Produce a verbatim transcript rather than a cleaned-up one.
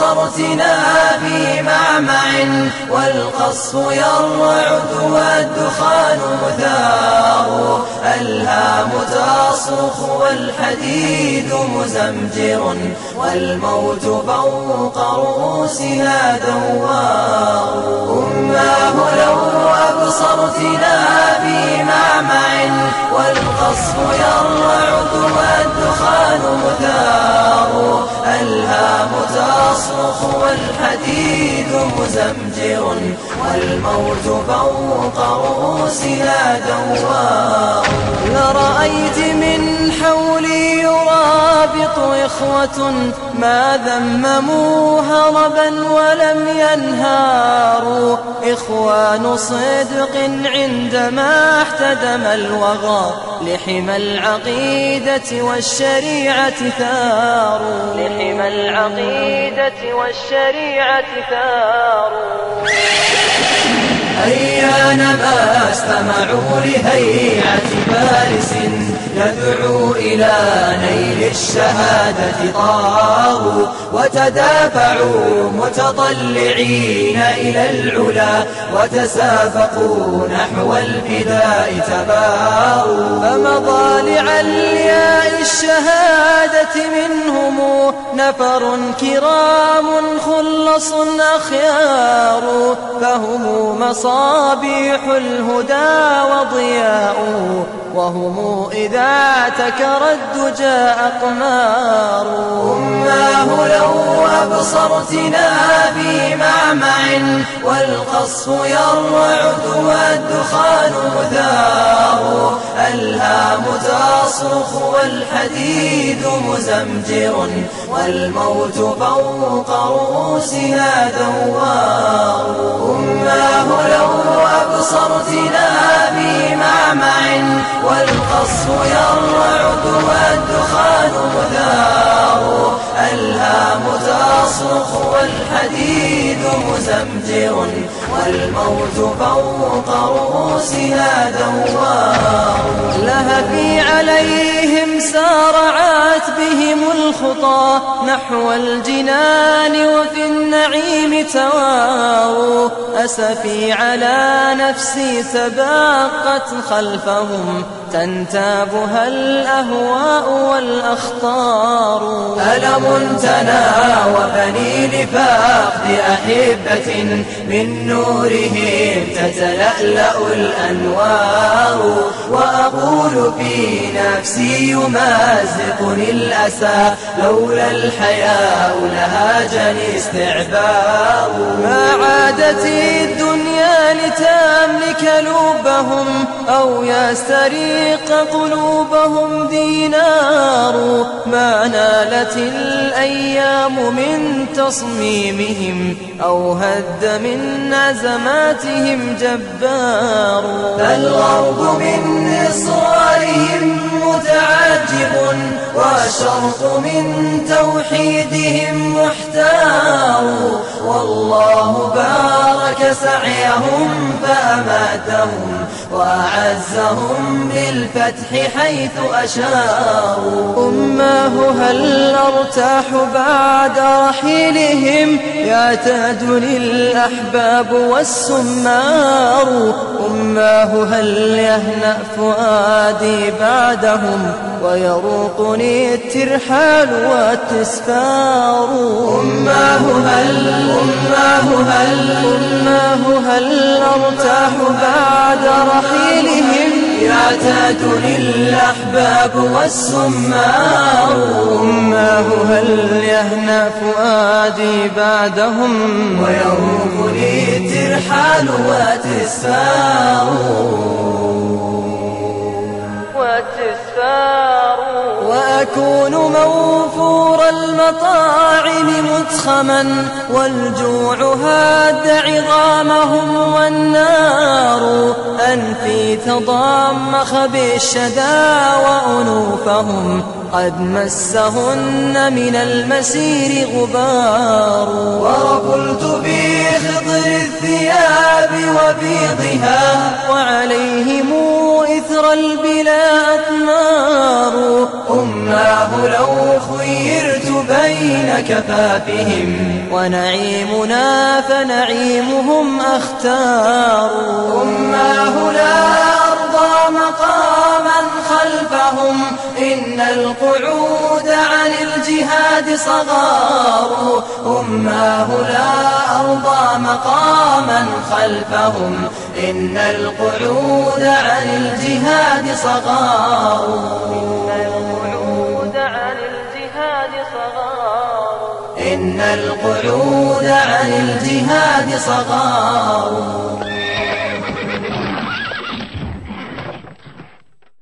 أبصرتنا في معمع والقصف يرعد والدخان مثار، الهام تصرخ والحديد مزمجر والموت فوق رؤوسها دوار. أماه لو أبصرتنا في معمع والقصف يرعد والدخان مثار، الهام تصرخ والحديد مزمجر والموت فوق رؤوسها دوار. لرأيت من حولي يرابط إخوة ما ذمموا هربا ولم ينهاروا، إخوان صدق عندما احتدم الوغى لحمى العقيدة والشريعة ثاروا، لحمى العقيدة والشريعة ثاروا. أيانما استمعوا لهيعة فارس يدعو إلى نيل الشهادة طاروا، وتدافعوا متطلعين إلى العلا وتسابقوا نحو الفداء تباروا. فمضالع الياء الشهادة منهم نفر كرام خلص أخيار، فهم مصابيح الهدى وضياء وهم إذا تكر الدجى أقمار. أماه لو أبصرتنا في معمع والقصف يرعد والدخان مثار، الهام تصرخ والحديد مزمجر والموت فوق رؤوسها دوار. أماه لو أبصرتنا في معمع والقصف يرعد والدخان مثار، الهام تصرخ والحديد مزمجر والموت فوق رؤوسها دوار. لهفي عليهم سارعت بهم الخطى نحو الجنان وفي النعيم تواروا، أسفي على نفسي تباقت خلفهم تنتابها الأهواء والأخطار. ألم تناوبني لفقد أحبة من نورهم تتلألأ الأنوار، وأقول في نفسي يمازقني الأسى لولا الحياء لهاجني استعبار. ما عادت الدنيا لتملك لبهم أو يستريق قلوبهم دينار، ما نالت الأيام من تصميمهم أو هد من عزماتهم جبار. فالغرب من إصرارهم متعجب والشرق من توحيدهم محتار، والله بارك سعيهم فأماتهم وأعزهم بالفتح حيث أشاروا. أماه هل أرتاح بعد رحيلهم يعتادني الأحباب والسمار، أماه هل يهنأ فؤادي بعدهم ويروقني الترحال والتسفار. أماه هل أماه هل أماه هل أرتاح بعد رحيلهم يعتادني الأحباب والسمار، أماه هل يهنأ فؤادي بعدهم ويروقني الترحال والتسفار. وأكون موفور المطاعم متخما والجوع هاد عظامهم والنار، أنفي تضامخ بالشدى وأنوفهم قد مسهن من المسير غبار. ورفلت بخضر الثياب وبيضها وعليهم إثر البلا أطمار. أماه لو خيرت بين كفافهم ونعيمنا فنعيمهم أختار. أماه لا أرضى مقاما خلفهم إن القعود عن الجهاد صغار. أماه لا أرضى مقاما خلفهم إن القعود عن الجهاد صغار. إن القعود عن الجهاد صغار.